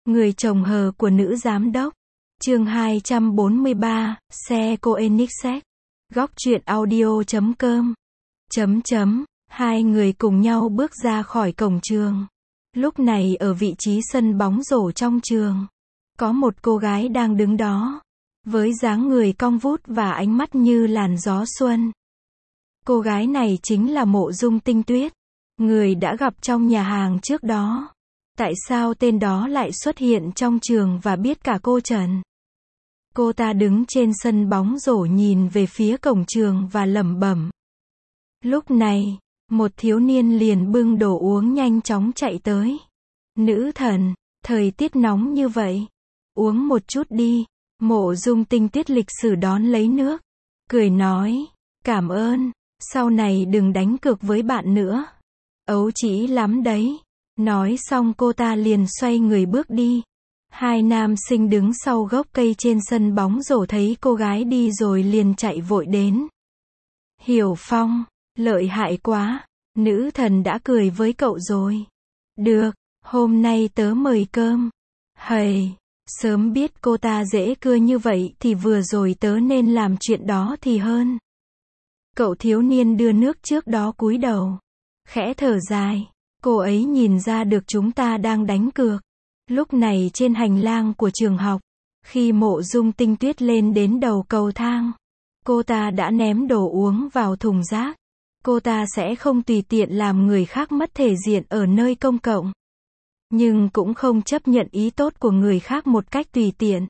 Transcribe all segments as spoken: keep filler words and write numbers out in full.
Người chồng hờ của nữ giám đốc. Chương hai trăm bốn mươi ba, xe Koenigsegg. Góc truyện audio chấm com. Chấm chấm. Hai người cùng nhau bước ra khỏi cổng trường. Lúc này ở vị trí sân bóng rổ trong trường, có một cô gái đang đứng đó, với dáng người cong vút và ánh mắt như làn gió xuân. Cô gái này chính là Mộ Dung Tinh Tuyết, người đã gặp trong nhà hàng trước đó. Tại sao tên đó lại xuất hiện trong trường và biết cả cô Trần? Cô ta đứng trên sân bóng rổ nhìn về phía cổng trường và lẩm bẩm. Lúc này, một thiếu niên liền bưng đồ uống nhanh chóng chạy tới. Nữ thần, thời tiết nóng như vậy, uống một chút đi. Mộ Dung Tinh Tuyết lịch sử đón lấy nước, cười nói, cảm ơn, sau này đừng đánh cược với bạn nữa. Ấu trĩ lắm đấy. Nói xong cô ta liền xoay người bước đi. Hai nam sinh đứng sau gốc cây trên sân bóng rổ thấy cô gái đi rồi liền chạy vội đến. Hiểu Phong, lợi hại quá, nữ thần đã cười với cậu rồi. Được, hôm nay tớ mời cơm. Hầy, sớm biết cô ta dễ cưa như vậy thì vừa rồi tớ nên làm chuyện đó thì hơn. Cậu thiếu niên đưa nước trước đó cúi đầu, khẽ thở dài. Cô ấy nhìn ra được chúng ta đang đánh cược. Lúc này trên hành lang của trường học, khi Mộ Dung Tinh Tuyết lên đến đầu cầu thang, cô ta đã ném đồ uống vào thùng rác. Cô ta sẽ không tùy tiện làm người khác mất thể diện ở nơi công cộng, nhưng cũng không chấp nhận ý tốt của người khác một cách tùy tiện.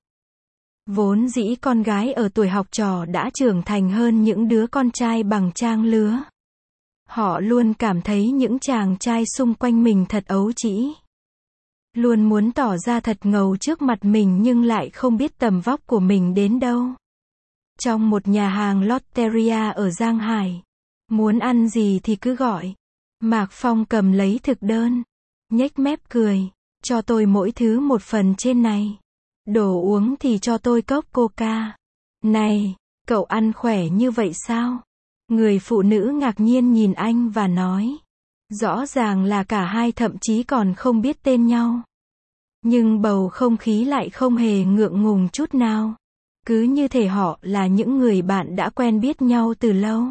Vốn dĩ con gái ở tuổi học trò đã trưởng thành hơn những đứa con trai bằng trang lứa. Họ luôn cảm thấy những chàng trai xung quanh mình thật ấu trĩ. Luôn muốn tỏ ra thật ngầu trước mặt mình nhưng lại không biết tầm vóc của mình đến đâu. Trong một nhà hàng Lotteria ở Giang Hải, muốn ăn gì thì cứ gọi. Mạc Phong cầm lấy thực đơn, nhếch mép cười, cho tôi mỗi thứ một phần trên này. Đồ uống thì cho tôi cốc Coca. Này, cậu ăn khỏe như vậy sao? Người phụ nữ ngạc nhiên nhìn anh và nói. Rõ ràng là cả hai thậm chí còn không biết tên nhau. Nhưng bầu không khí lại không hề ngượng ngùng chút nào. Cứ như thể họ là những người bạn đã quen biết nhau từ lâu.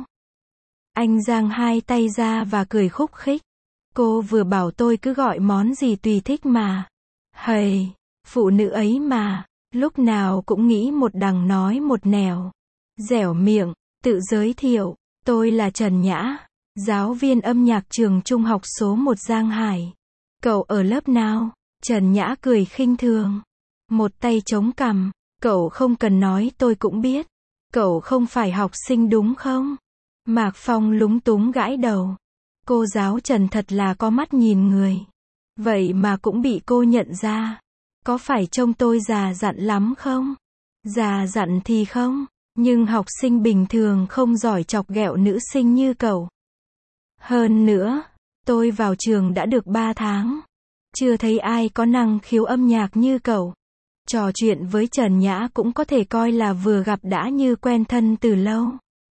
Anh giang hai tay ra và cười khúc khích. Cô vừa bảo tôi cứ gọi món gì tùy thích mà. Hầy, phụ nữ ấy mà, lúc nào cũng nghĩ một đằng nói một nẻo. Dẻo miệng, tự giới thiệu. Tôi là Trần Nhã, giáo viên âm nhạc trường trung học số một Giang Hải. Cậu ở lớp nào? Trần Nhã cười khinh thường. Một tay chống cằm. Cậu không cần nói tôi cũng biết. Cậu không phải học sinh đúng không? Mạc Phong lúng túng gãi đầu. Cô giáo Trần thật là có mắt nhìn người. Vậy mà cũng bị cô nhận ra. Có phải trông tôi già dặn lắm không? Già dặn thì không. Nhưng học sinh bình thường không giỏi chọc ghẹo nữ sinh như cậu. Hơn nữa, tôi vào trường đã được ba tháng. Chưa thấy ai có năng khiếu âm nhạc như cậu. Trò chuyện với Trần Nhã cũng có thể coi là vừa gặp đã như quen thân từ lâu.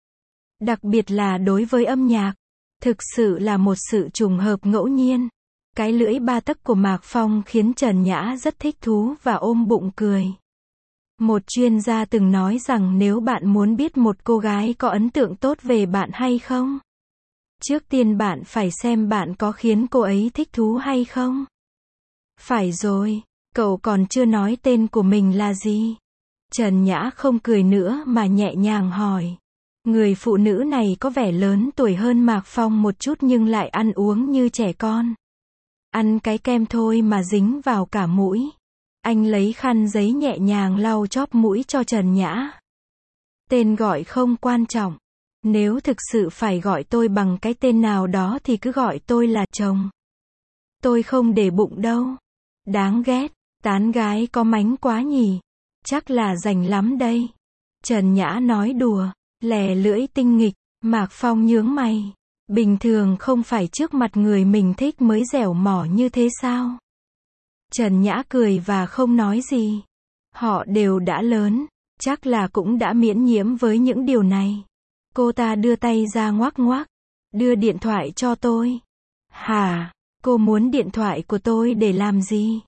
Đặc biệt là đối với âm nhạc. Thực sự là một sự trùng hợp ngẫu nhiên. Cái lưỡi ba tấc của Mạc Phong khiến Trần Nhã rất thích thú và ôm bụng cười. Một chuyên gia từng nói rằng nếu bạn muốn biết một cô gái có ấn tượng tốt về bạn hay không, trước tiên bạn phải xem bạn có khiến cô ấy thích thú hay không. Phải rồi, cậu còn chưa nói tên của mình là gì? Trần Nhã không cười nữa mà nhẹ nhàng hỏi. Người phụ nữ này có vẻ lớn tuổi hơn Mạc Phong một chút nhưng lại ăn uống như trẻ con. Ăn cái kem thôi mà dính vào cả mũi. Anh lấy khăn giấy nhẹ nhàng lau chóp mũi cho Trần Nhã. Tên gọi không quan trọng. Nếu thực sự phải gọi tôi bằng cái tên nào đó thì cứ gọi tôi là chồng. Tôi không để bụng đâu. Đáng ghét, tán gái có mánh quá nhỉ. Chắc là rành lắm đây. Trần Nhã nói đùa, lè lưỡi tinh nghịch. Mạc Phong nhướng mày. Bình thường không phải trước mặt người mình thích mới dẻo mỏ như thế sao? Trần Nhã cười và không nói gì. Họ đều đã lớn, chắc là cũng đã miễn nhiễm với những điều này. Cô ta đưa tay ra ngoắc ngoắc. Đưa điện thoại cho tôi. Hả? Cô muốn điện thoại của tôi để làm gì?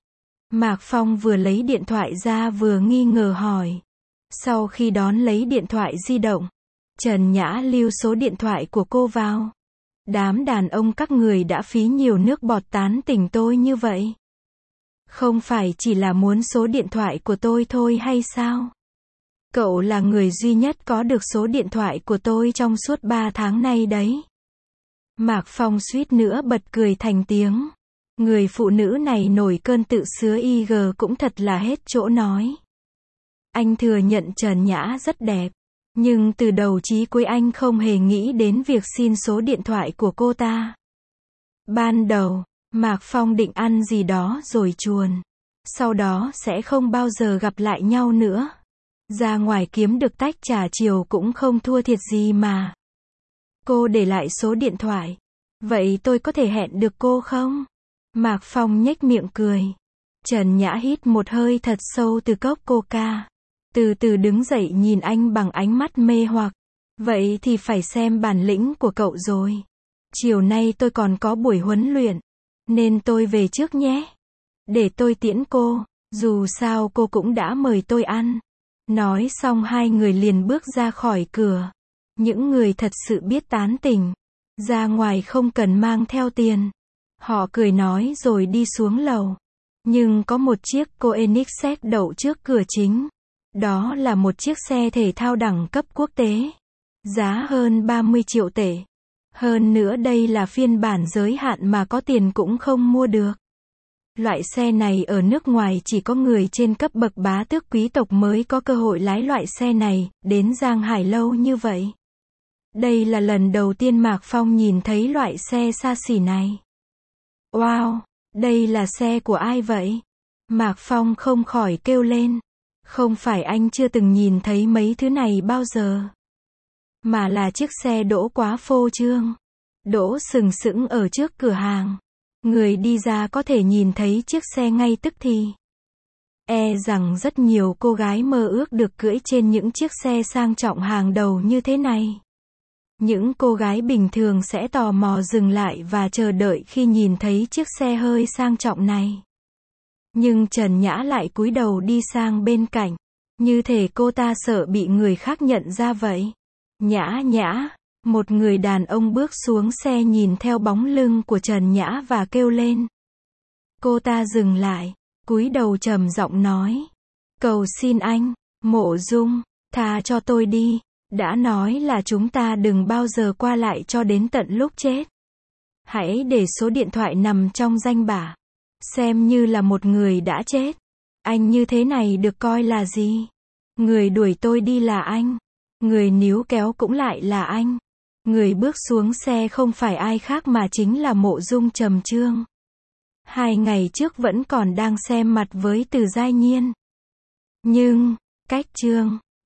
Mạc Phong vừa lấy điện thoại ra vừa nghi ngờ hỏi. Sau khi đón lấy điện thoại di động, Trần Nhã lưu số điện thoại của cô vào. Đám đàn ông các người đã phí nhiều nước bọt tán tỉnh tôi như vậy. Không phải chỉ là muốn số điện thoại của tôi thôi hay sao? Cậu là người duy nhất có được số điện thoại của tôi trong suốt ba tháng nay đấy. Mạc Phong suýt nữa bật cười thành tiếng. Người phụ nữ này nổi cơn tự sứa i giê cũng thật là hết chỗ nói. Anh thừa nhận Trần Nhã rất đẹp. Nhưng từ đầu chí cuối anh không hề nghĩ đến việc xin số điện thoại của cô ta. Ban đầu, Mạc Phong định ăn gì đó rồi chuồn. Sau đó sẽ không bao giờ gặp lại nhau nữa. Ra ngoài kiếm được tách trà chiều cũng không thua thiệt gì mà. Cô để lại số điện thoại. Vậy tôi có thể hẹn được cô không? Mạc Phong nhếch miệng cười. Trần Nhã hít một hơi thật sâu từ cốc coca. Từ từ đứng dậy nhìn anh bằng ánh mắt mê hoặc. Vậy thì phải xem bản lĩnh của cậu rồi. Chiều nay tôi còn có buổi huấn luyện. Nên tôi về trước nhé. Để tôi tiễn cô. Dù sao cô cũng đã mời tôi ăn. Nói xong hai người liền bước ra khỏi cửa. Những người thật sự biết tán tỉnh. Ra ngoài không cần mang theo tiền. Họ cười nói rồi đi xuống lầu. Nhưng có một chiếc Koenigsegg đậu trước cửa chính. Đó là một chiếc xe thể thao đẳng cấp quốc tế. Giá hơn ba mươi triệu tệ. Hơn nữa đây là phiên bản giới hạn mà có tiền cũng không mua được. Loại xe này ở nước ngoài chỉ có người trên cấp bậc bá tước quý tộc mới có cơ hội lái loại xe này, đến Giang Hải lâu như vậy. Đây là lần đầu tiên Mạc Phong nhìn thấy loại xe xa xỉ này. Wow, đây là xe của ai vậy? Mạc Phong không khỏi kêu lên. Không phải anh chưa từng nhìn thấy mấy thứ này bao giờ. Mà là chiếc xe đỗ quá phô trương. Đỗ sừng sững ở trước cửa hàng. Người đi ra có thể nhìn thấy chiếc xe ngay tức thì. E rằng rất nhiều cô gái mơ ước được cưỡi trên những chiếc xe sang trọng hàng đầu như thế này. Những cô gái bình thường sẽ tò mò dừng lại và chờ đợi khi nhìn thấy chiếc xe hơi sang trọng này. Nhưng Trần Nhã lại cúi đầu đi sang bên cạnh. Như thể cô ta sợ bị người khác nhận ra vậy. Nhã Nhã. Một người đàn ông bước xuống xe nhìn theo bóng lưng của Trần Nhã và kêu lên. Cô ta dừng lại, cúi đầu trầm giọng nói. Cầu xin anh, Mộ Dung, tha cho tôi đi. Đã nói là chúng ta đừng bao giờ qua lại cho đến tận lúc chết. Hãy để số điện thoại nằm trong danh bạ. Xem như là một người đã chết. Anh như thế này được coi là gì? Người đuổi tôi đi là anh. Người níu kéo cũng lại là anh. Người bước xuống xe không phải ai khác mà chính là Mộ Dung Trầm Trương. Hai ngày trước vẫn còn đang xem mặt với Từ Giai Nhiên. Nhưng, cách Trương